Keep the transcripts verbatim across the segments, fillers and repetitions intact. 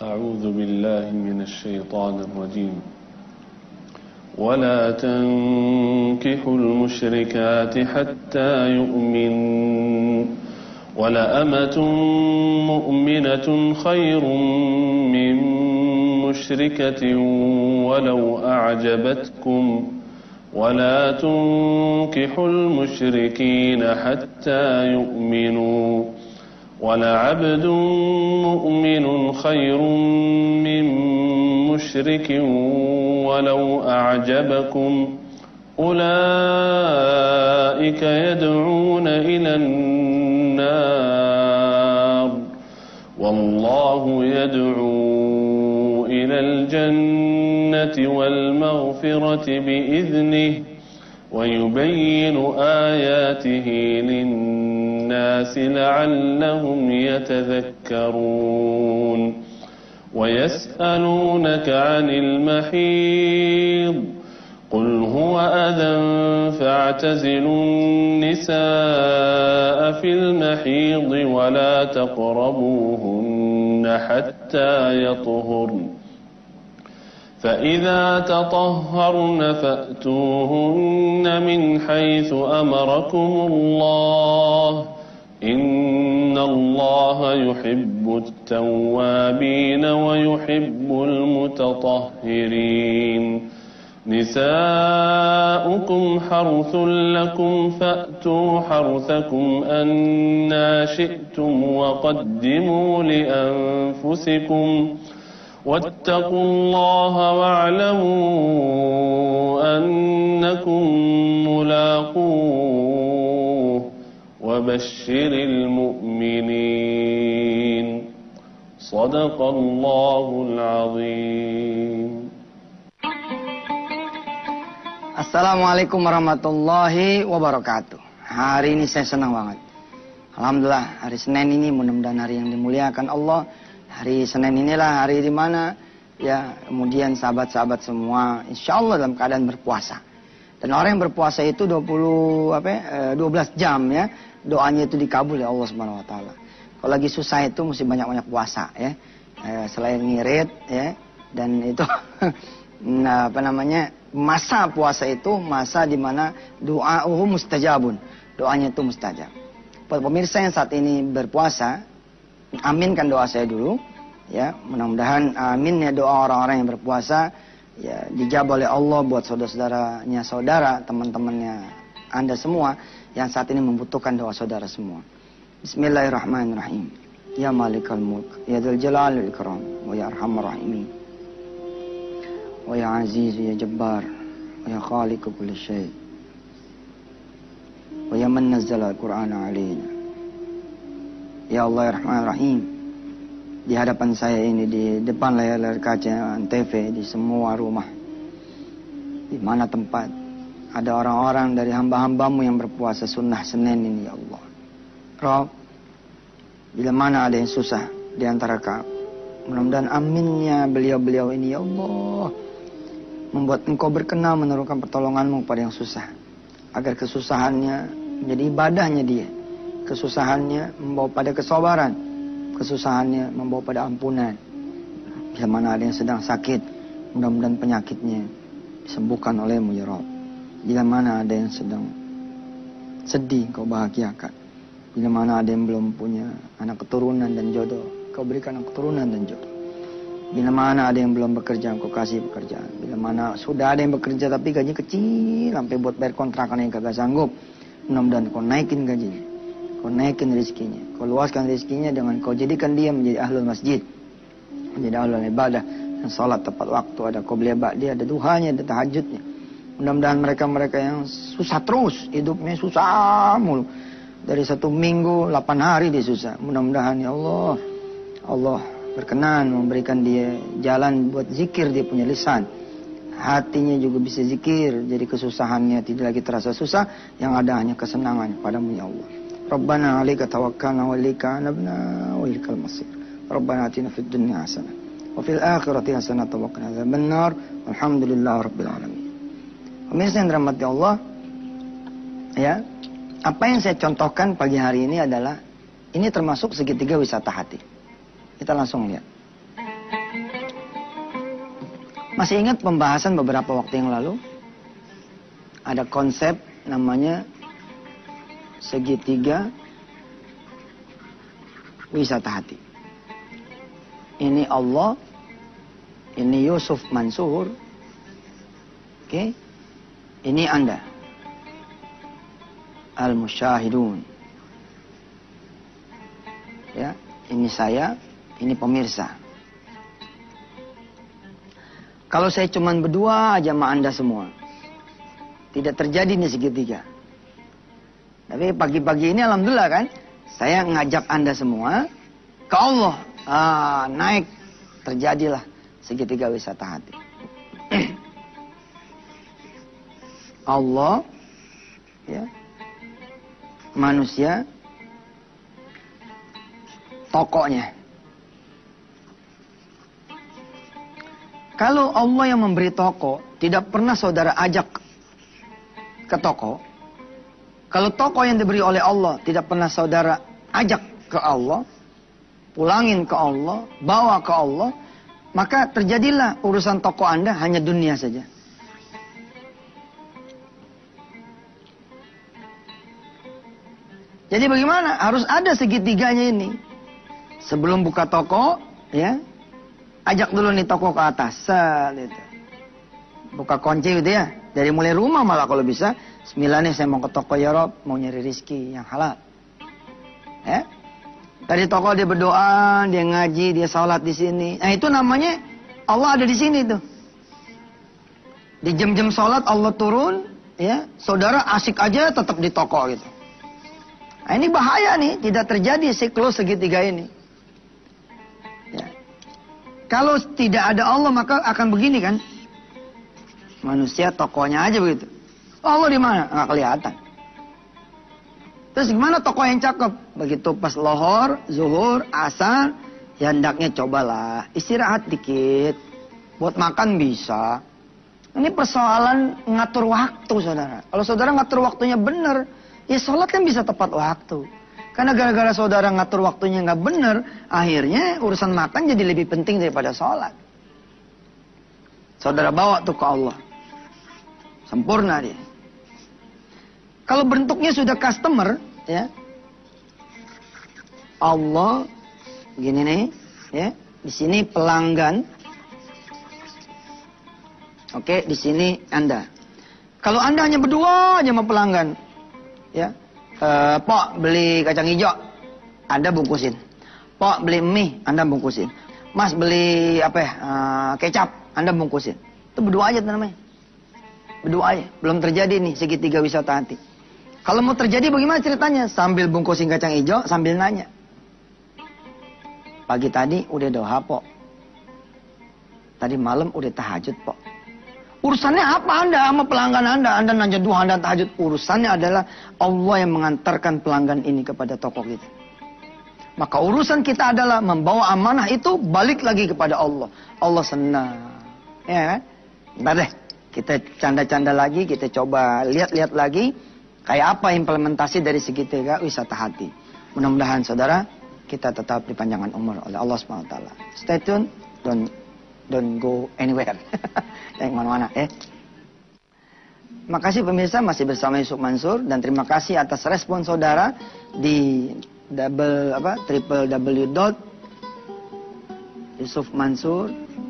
أعوذ بالله من الشيطان الرجيم ولا تنكحوا المشركات حتى يؤمن ولأمة مؤمنة خير من مشركة ولو أعجبتكم ولا تنكحوا المشركين حتى يؤمنوا ولعبد مؤمن خير من مشرك ولو أعجبكم أولئك يدعون إلى النار والله يدعو إلى الجنة والمغفرة بإذنه ويبين آياته للناس لعلهم يتذكرون ويسألونك عن المحيض قل هو أذى فاعتزلوا النساء في المحيض ولا تقربوهن حتى يطهرن فإذا تطهرن فأتوهن من حيث أمركم الله إن الله يحب التوابين ويحب المتطهرين نساؤكم حرث لكم فأتوا حرثكم أنا شئتم وقدموا لأنفسكم واتقوا الله واعلموا أنكم ملاقوه وبشر المؤمنين صدق الله العظيم. Assalamualaikum warahmatullahi wabarakatuh. Hari ini saya senang banget. Alhamdulillah, hari Senin ini mudah-mudahan hari yang dimuliakan Allah. Hari Senin inilah hari di mana ya kemudian sahabat-sahabat semua insya Allah dalam keadaan berpuasa. Dan orang yang berpuasa itu dua puluh apa eh, dua belas jam ya, doanya itu dikabul ya Allah Subhanahu wa taala. Kalau lagi susah itu mesti banyak-banyak puasa ya. Eh, selain ngirit ya dan itu nah, apa namanya? Masa puasa itu masa di mana doa'uhu mustajabun. Doanya itu mustajab. Pemirsa yang saat ini berpuasa, aminkan doa saya dulu ya, mudah-mudahan amin ya doa orang-orang yang berpuasa ya dijawab oleh Allah buat saudara-saudaranya saudara, teman-temannya Anda semua yang saat ini membutuhkan doa saudara semua. Bismillahirrahmanirrahim. Ya Malikal Mulk, ya Dzal Jalali wal Ikram, wa ya Arhamar Rahimin. Wa ya Aziz ya Jabbar, wa ya Khaliq kulli syai. Wa ya man nazzala al-Qur'ana 'alaina. Ya Allah ya Rahman Rahim, di hadapan saya ini, di depan layar-layar kaca T V, di semua rumah, di mana tempat ada orang-orang dari hamba-hambamu yang berpuasa sunnah Senin ini ya Allah. Rob, bila mana ada yang susah di antara kau, mudah-mudahan aminnya beliau-beliau ini ya Allah, membuat engkau berkenan menurunkan pertolonganmu pada yang susah, agar kesusahannya menjadi ibadahnya dia. Kesusahannya membawa pada kesabaran, kesusahannya membawa pada ampunan. Bila mana ada yang sedang sakit, mudah-mudahan penyakitnya disembuhkan olehmu ya Rabb. Bila mana ada yang sedang sedih, kau bahagiakan. Bila mana ada yang belum punya anak keturunan dan jodoh, kau berikan anak keturunan dan jodoh. Bila mana ada yang belum bekerja, kau kasih pekerjaan. Bila mana sudah ada yang bekerja tapi gaji kecil, sampai buat bayar kontrakan yang kagak sanggup, mudah-mudahan kau naikin gajinya. Kau naikin rezekinya, kau luaskan rezekinya dengan kau jadikan dia menjadi ahlul masjid, menjadi ahlul ibadah, dan salat tepat waktu, ada qobliyah ba'diyah, ada duhanya, ada tahajudnya. Mudah-mudahan mereka-mereka yang susah terus, hidupnya susah mulu, dari satu minggu, delapan hari dia susah. Mudah-mudahan ya Allah, Allah berkenan memberikan dia jalan buat zikir, dia punya lisan, hatinya juga bisa zikir, jadi kesusahannya tidak lagi terasa susah, yang ada hanya kesenangan padamu ya Allah. Rabbana 'alaika tawakkalna wa ilaika anabna wa ilaikal masir. Rabbana atina fid dunya hasanah wa fil akhirati hasanah wa qina adzabannar. Alhamdulillahirabbil alamin. Pemirsa yang dirahmati Allah, ya, apa yang saya contohkan pagi hari ini adalah ini termasuk segitiga wisata hati. Kita langsung lihat. Masih ingat pembahasan beberapa waktu yang lalu? Ada konsep namanya segitiga wisata hati. Ini Allah, ini Yusuf Mansur, oke, okay? Ini Anda, al-musyahidun, ya, ini saya, ini pemirsa. Kalau saya cuman berdua aja sama Anda semua, tidak terjadi nih segitiga. Tapi pagi-pagi ini alhamdulillah kan, saya ngajak Anda semua ke Allah. Ah, naik, terjadilah segitiga wisata hati. Allah, ya, manusia, tokohnya. Kalau Allah yang memberi toko, tidak pernah saudara ajak ke toko. Kalau toko yang diberi oleh Allah, tidak pernah saudara ajak ke Allah, pulangin ke Allah, bawa ke Allah, maka terjadilah urusan toko Anda hanya dunia saja. Jadi bagaimana? Harus ada segitiganya ini. Sebelum buka toko, ya, ajak dulu nih toko ke atas. Set, gitu. Buka kunci gitu ya. Dari mulai rumah malah kalau bisa. Sembilan nih saya mau ke toko ya Rob, mau nyari rizki yang halal. Ya. Dari toko dia berdoa, dia ngaji, dia sholat di sini. Nah itu namanya Allah ada di sini tuh. Di jam-jam sholat Allah turun, ya. Saudara asik aja tetap di toko gitu. Nah, ini bahaya nih, tidak terjadi siklus segitiga ini. Ya. Kalau tidak ada Allah maka akan begini kan? Manusia tokonya aja begitu. Allah di mana? Nggak kelihatan. Terus gimana tokoh yang cakep? Begitu pas lohor, zuhur, asar, ya hendaknya cobalah istirahat dikit. Buat makan bisa. Ini persoalan ngatur waktu saudara. Kalau saudara ngatur waktunya benar, ya sholat kan bisa tepat waktu. Karena gara-gara saudara ngatur waktunya nggak benar, akhirnya urusan makan jadi lebih penting daripada sholat. Saudara bawa tuh ke Allah. Sempurna dia. Kalau bentuknya sudah customer, ya. Allah, gini nih, ya. Di sini pelanggan. Oke, di sini Anda. Kalau Anda hanya berdua aja sama pelanggan, ya, uh, Pok beli kacang hijau, Anda bungkusin. Pok beli mie, Anda bungkusin. Mas beli apa ya, uh, kecap, Anda bungkusin. Itu berdua aja namanya. Berdua aja, belum terjadi nih segitiga wisata hati. Kalau mau terjadi bagaimana ceritanya? Sambil bungkusin kacang hijau, sambil nanya. Pagi tadi udah doa Pok. Tadi malam udah tahajud Pok. Urusannya apa Anda sama pelanggan Anda? Anda nanya doa, Anda tahajud. Urusannya adalah Allah yang mengantarkan pelanggan ini kepada toko kita. Maka urusan kita adalah membawa amanah itu balik lagi kepada Allah. Allah senang. Ya kan? Bentar deh. Kita canda-canda lagi, kita coba lihat-lihat lagi. Kayak apa implementasi dari segitiga wisata hati. Mudah-mudahan saudara, kita tetap dipanjangkan umur oleh Allah subhanahu wa taala. Stay tune, don't, don't go anywhere. Yang mana-mana ya. Makasih pemirsa masih bersama Yusuf Mansur. Dan terima kasih atas respon saudara di double apa triple w dot yusuf mansur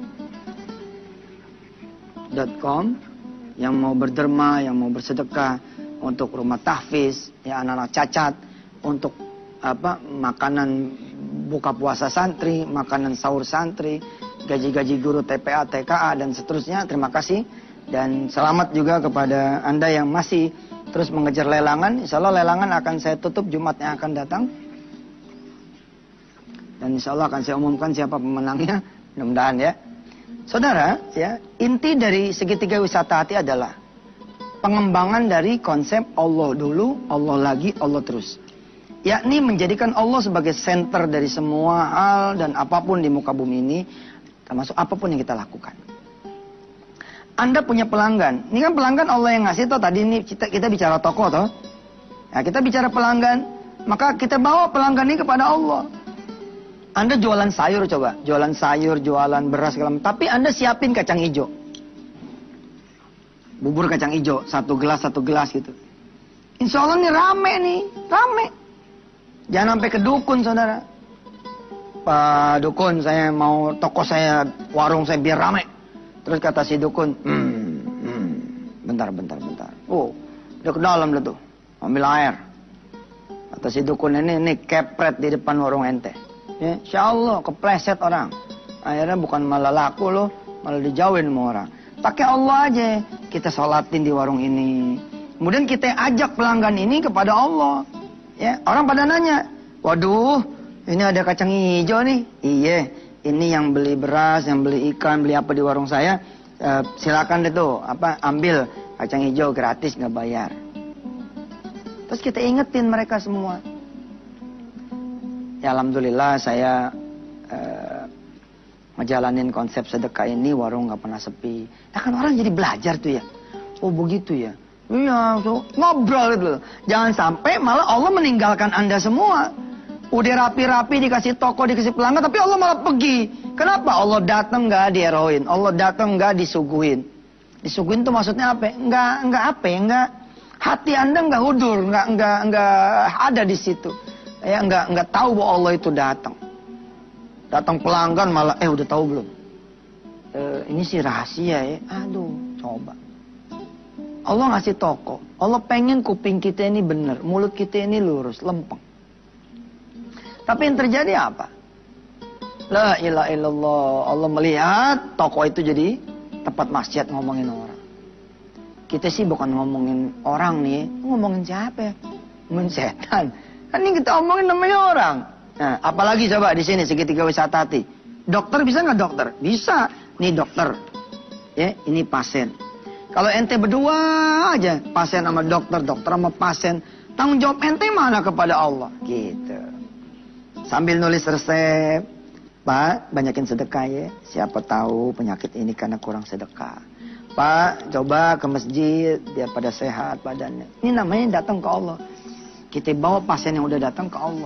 dot com. Yang mau berderma, yang mau bersedekah untuk rumah tahfiz, ya anak-anak cacat, untuk apa makanan buka puasa santri, makanan sahur santri, gaji-gaji guru T P A, T K A dan seterusnya. Terima kasih dan selamat juga kepada Anda yang masih terus mengejar lelangan. Insya Allah lelangan akan saya tutup Jumat yang akan datang. Dan insya Allah akan saya umumkan siapa pemenangnya. Mudah-mudahan ya. Saudara, ya inti dari segitiga wisata hati adalah pengembangan dari konsep Allah dulu, Allah lagi, Allah terus. Yakni menjadikan Allah sebagai center dari semua hal dan apapun di muka bumi ini, termasuk apapun yang kita lakukan. Anda punya pelanggan. Ini kan pelanggan Allah yang ngasih toh. Tadi ini kita, kita bicara toko toh. Ya, kita bicara pelanggan. Maka kita bawa pelanggan ini kepada Allah. Anda jualan sayur coba, jualan sayur, jualan beras, segala macam. Tapi Anda siapin kacang hijau. Bubur kacang hijau, satu gelas, satu gelas gitu. Insya Allah nih rame nih, rame. Jangan sampai ke dukun, saudara. Pak dukun, saya mau toko saya, warung saya biar rame. Terus kata si dukun, hmm, hmm, bentar, bentar, bentar. Oh, udah ke dalam lah tuh, ambil air. Kata si dukun ini, ini kepret di depan warung ente. Ya, insya Allah kepleset orang. Akhirnya bukan malah laku loh, malah dijauhin sama orang. Pakai Allah aja, kita sholatin di warung ini. Kemudian kita ajak pelanggan ini kepada Allah. Ya, orang pada nanya, waduh, ini ada kacang hijau nih. Iya, ini yang beli beras, yang beli ikan, beli apa di warung saya. E, silakan deh tuh, apa ambil kacang hijau gratis nggak bayar. Terus kita ingetin mereka semua. Ya alhamdulillah saya e, ngejalanin konsep sedekah ini, warung nggak pernah sepi. Ya kan orang jadi belajar tuh ya. Oh begitu ya. Iya, so, ngobrol gitu. Jangan sampai malah Allah meninggalkan Anda semua. Udah rapi-rapi dikasih toko, dikasih pelanggan, tapi Allah malah pergi. Kenapa? Allah datang nggak dieroin, Allah datang nggak disuguhin. Disuguhin tuh maksudnya apa? Nggak, nggak apa? Nggak, hati Anda nggak hudur, nggak, nggak, nggak ada di situ. Ya nggak, nggak tahu bahwa Allah itu datang. Datang pelanggan malah, eh udah tahu belum? E, ini sih rahasia ya. Aduh, coba. Allah ngasih toko. Allah pengen kuping kita ini benar, mulut kita ini lurus, lempeng. Tapi yang terjadi apa? La ilaha illallah. Allah melihat toko itu jadi tempat maksiat ngomongin orang. Kita sih bukan ngomongin orang nih, ngomongin siapa ya? Ngomongin setan. Kan ini kita omongin namanya orang. Nah, apalagi coba di sini segitiga wisata hati. Dokter bisa nggak dokter? Bisa. Nih dokter. Ya, ini pasien. Kalau ente berdua aja, pasien sama dokter, dokter sama pasien, tanggung jawab ente mana kepada Allah? Gitu. Sambil nulis resep, Pak, banyakin sedekah ya. Siapa tahu penyakit ini karena kurang sedekah. Pak, coba ke masjid biar pada sehat badannya. Ini namanya datang ke Allah. Kita bawa pasien yang udah datang ke Allah.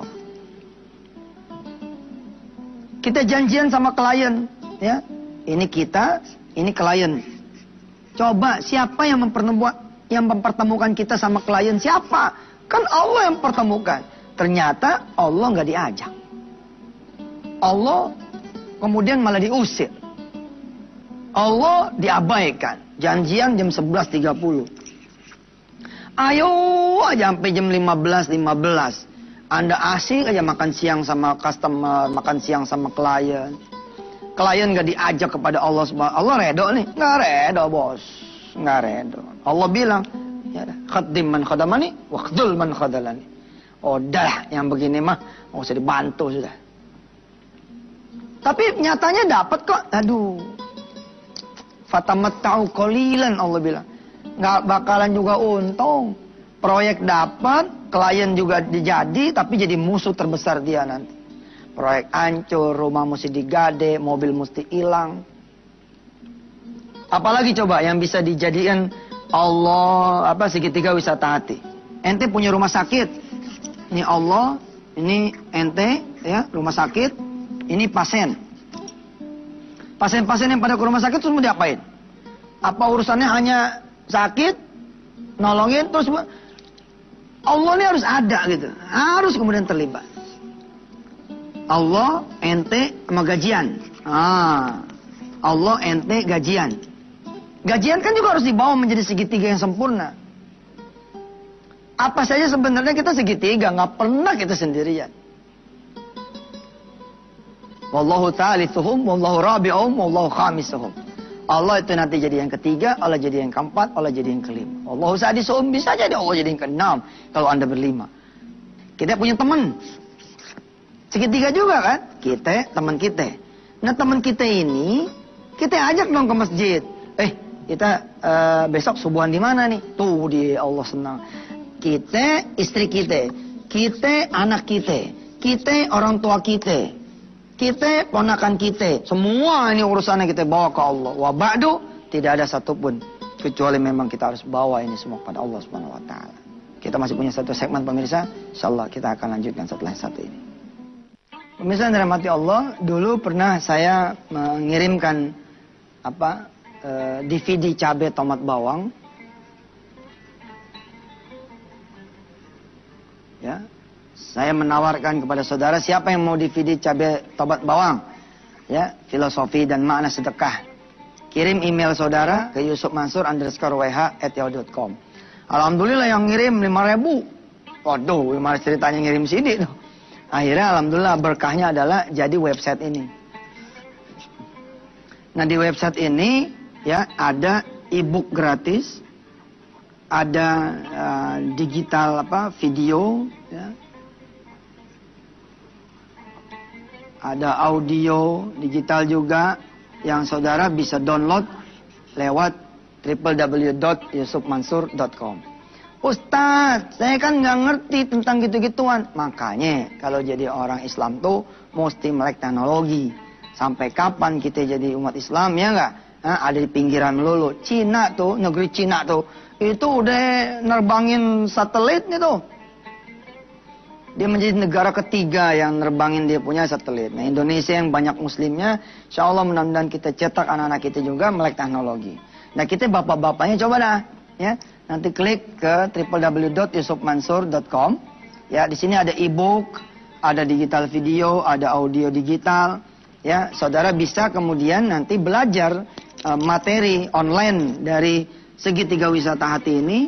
Kita janjian sama klien, ya. Ini kita, ini klien. Coba siapa yang mempertemukan, yang mempertemukan kita sama klien? Siapa? Kan Allah yang pertemukan. Ternyata Allah nggak diajak. Allah kemudian malah diusir. Allah diabaikan. Janjian jam sebelas tiga puluh. Ayo aja sampai jam lima belas lima belas. Anda asik aja makan siang sama customer, makan siang sama klien. Klien gak diajak kepada Allah subhanahu. Allah redo nih? Nggak redo bos. Nggak redo. Allah bilang, ya khadim man khadamani, wakdul man khadalani. Oh dah, yang begini mah nggak usah dibantu sudah. Tapi nyatanya dapat kok. Aduh. Fatamatta'u qalilan Allah bilang. Nggak bakalan juga untung. Proyek dapat, klien juga dijadi, tapi jadi musuh terbesar dia nanti. Proyek hancur, rumah mesti digade, mobil mesti hilang. Apalagi coba yang bisa dijadikan Allah apa segitiga wisata hati. Ente punya rumah sakit. Ini Allah, ini ente ya, rumah sakit, ini pasien. Pasien-pasien yang pada ke rumah sakit terus mau diapain? Apa urusannya hanya sakit, nolongin terus Allah ini harus ada gitu. Harus kemudian terlibat. Allah, ente, sama gajian. Ah, Allah, ente, gajian. Gajian kan juga harus dibawa menjadi segitiga yang sempurna. Apa saja sebenarnya kita segitiga, nggak pernah kita sendirian. Wallahu thalithuhum, wallahu rabi'uhum, wallahu khamisuhum. Allah itu nanti jadi yang ketiga, Allah jadi yang keempat, Allah jadi yang kelima. Wallahu sadisuhum, bisa jadi Allah jadi yang keenam kalau Anda berlima. Kita punya teman. Segitiga juga kan? Kita, teman kita. Nah teman kita ini, kita ajak dong ke masjid. Eh, kita uh, besok subuhan di mana nih? Tuh di Allah senang. Kita, istri kita. Kita, anak kita. Kita, orang tua kita. Kita, ponakan kita. Semua ini urusannya kita bawa ke Allah. Wa ba'du, tidak ada satupun. Kecuali memang kita harus bawa ini semua kepada Allah subhanahu wa taala. Kita masih punya satu segmen pemirsa. InsyaAllah kita akan lanjutkan setelah satu ini. Pemirsa yang dirahmati Allah, dulu pernah saya mengirimkan apa eh, D V D cabai tomat bawang. Ya, saya menawarkan kepada saudara siapa yang mau D V D cabai tomat bawang, ya, filosofi dan makna sedekah. Kirim email saudara ke yusufmansur underscore wh at yahoo dot com. Alhamdulillah yang ngirim lima ribu. Waduh, gimana ceritanya ngirim sini tuh. Akhirnya alhamdulillah berkahnya adalah jadi website ini. Nah di website ini ya ada e-book gratis, ada uh, digital apa video, ya. Ada audio digital juga yang saudara bisa download lewat w w w dot yusufmansur dot com. Ustadz, saya kan nggak ngerti tentang gitu-gituan. Makanya kalau jadi orang Islam tuh mesti melek teknologi. Sampai kapan kita jadi umat Islam ya nggak? Nah, ada di pinggiran melulu. Cina tuh, negeri Cina tuh, itu udah nerbangin satelitnya tuh. Dia menjadi negara ketiga yang nerbangin dia punya satelit. Nah Indonesia yang banyak muslimnya, insya Allah mudah-mudahan kita cetak anak-anak kita juga melek teknologi. Nah kita bapak-bapaknya coba dah, ya. Nanti klik ke w w w dot yusufmansur dot com. Ya, di sini ada e-book, ada digital video, ada audio digital. Ya, saudara bisa kemudian nanti belajar uh, materi online dari segitiga wisata hati ini.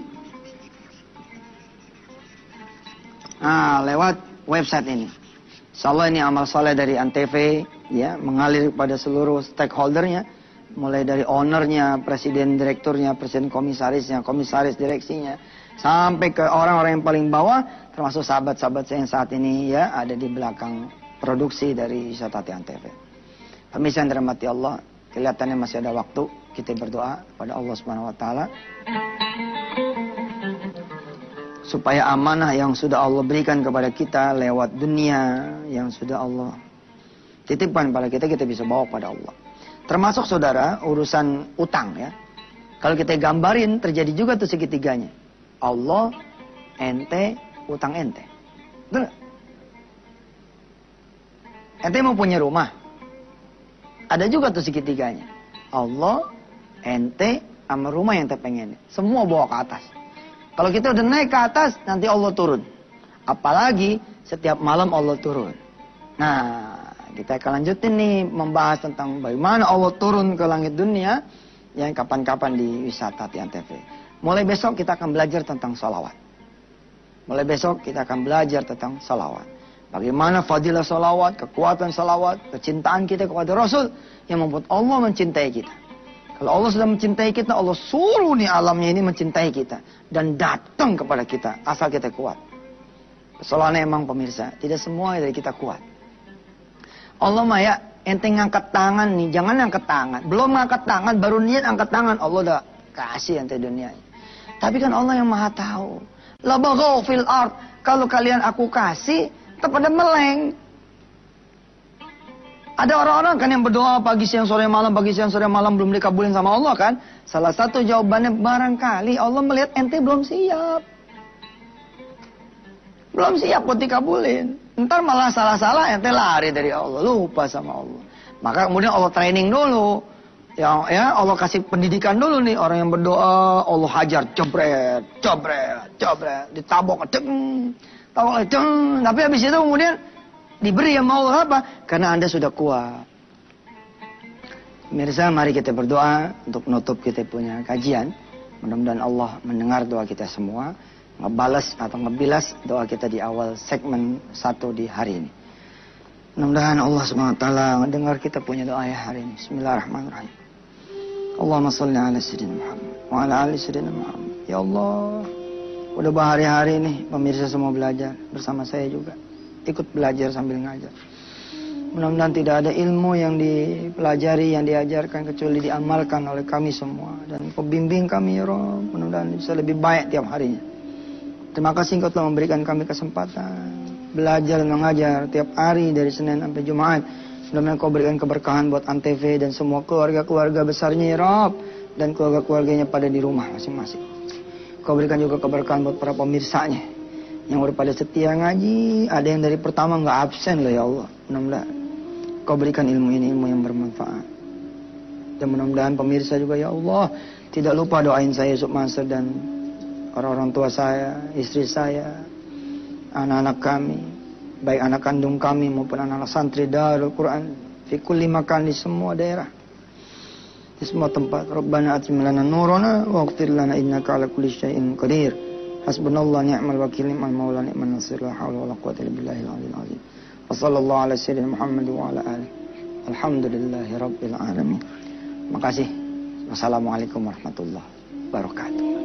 Nah, lewat website ini. Insyaallah ini amal soleh dari Antv, ya, mengalir pada seluruh stakeholdernya. Mulai dari ownernya, presiden direkturnya, presiden komisarisnya, komisaris direksinya, sampai ke orang-orang yang paling bawah, termasuk sahabat-sahabat saya yang saat ini ya ada di belakang produksi dari Wisata Hati Antv. Pemirsa yang dirahmati Allah, kelihatannya masih ada waktu kita berdoa pada Allah Subhanahu Wa Taala supaya amanah yang sudah Allah berikan kepada kita lewat dunia yang sudah Allah titipkan pada kita, kita bisa bawa pada Allah. Termasuk saudara urusan utang ya. Kalau kita gambarin terjadi juga tuh segitiganya. Allah, ente, utang ente. Betul? Ente mau punya rumah. Ada juga tuh segitiganya. Allah, ente, sama rumah yang ente pengen. Semua bawa ke atas. Kalau kita udah naik ke atas, nanti Allah turun. Apalagi setiap malam Allah turun. Nah, kita akan lanjutin nih membahas tentang bagaimana Allah turun ke langit dunia yang kapan-kapan di Wisata Hati Antv. Mulai besok kita akan belajar tentang salawat. Mulai besok kita akan belajar tentang salawat. Bagaimana fadilah salawat, kekuatan salawat, kecintaan kita kepada Rasul yang membuat Allah mencintai kita. Kalau Allah sudah mencintai kita, Allah suruh nih alamnya ini mencintai kita dan datang kepada kita asal kita kuat. Soalnya emang pemirsa, tidak semua dari kita kuat. Allah mah ya, ente ngangkat tangan nih, jangan ngangkat tangan. Belum ngangkat tangan, baru niat angkat tangan, Allah udah kasih ente dunia. Tapi kan Allah yang maha tahu. La baghaw fil ard, kalau kalian aku kasih, pada meleng. Ada orang-orang kan yang berdoa pagi siang sore malam, pagi siang sore malam belum dikabulin sama Allah kan. Salah satu jawabannya barangkali Allah melihat ente belum siap. Belum siap buat dikabulin. Ntar malah salah-salah ente lari dari Allah, lupa sama Allah. Maka kemudian Allah training dulu. Ya, ya Allah kasih pendidikan dulu nih orang yang berdoa, Allah hajar jebret, jebret, jebret, ditabok, ceng, tabok, ceng. Tapi habis itu kemudian diberi sama Allah apa? Karena Anda sudah kuat. Pemirsa, mari kita berdoa untuk menutup kita punya kajian. Mudah-mudahan Allah mendengar doa kita semua. Ngebalas atau ngebilas doa kita di awal segmen satu di hari ini. Mudah-mudahan Allah subhanahu wa taala mendengar kita punya doa ya hari ini. Bismillahirrahmanirrahim. Allahumma salli ala sayyidina Muhammad wa ala ali sayyidina Muhammad. Ya Allah, udah berhari-hari nih pemirsa semua belajar bersama saya juga. Ikut belajar sambil ngajar. Mudah-mudahan tidak ada ilmu yang dipelajari, yang diajarkan kecuali diamalkan oleh kami semua. Dan pembimbing kami ya Rabb, mudah-mudahan bisa lebih baik tiap harinya. Terima kasih Engkau telah memberikan kami kesempatan belajar dan mengajar tiap hari dari Senin sampai Jumat. Mudah-mudahan Engkau berikan keberkahan buat Antv dan semua keluarga-keluarga besarnya ya Rabb, dan keluarga-keluarganya pada di rumah masing-masing. Engkau berikan juga keberkahan buat para pemirsanya yang udah pada setia ngaji, ada yang dari pertama nggak absen loh ya Allah. Mudah-mudahan Kau berikan ilmu ini ilmu yang bermanfaat. Dan mudah-mudahan pemirsa juga ya Allah tidak lupa doain saya Yusuf Mansur dan orang-orang tua saya, istri saya, anak-anak kami, baik anak kandung kami maupun anak-anak santri Darul Quran fi kulli makan di semua daerah, di semua tempat. Rabbana atim lana nurana waghfir lana innaka ala kulli syai'in qadir. Hasbunallahu ni'mal wakil ni'mal maula ni'man nasir la haula wala quwwata illa billahil aliyyil azim. Wa sallallahu ala sayyidina Muhammad wa ala alihi. Alhamdulillahi rabbil alamin. Makasih. Wassalamualaikum warahmatullahi wabarakatuh.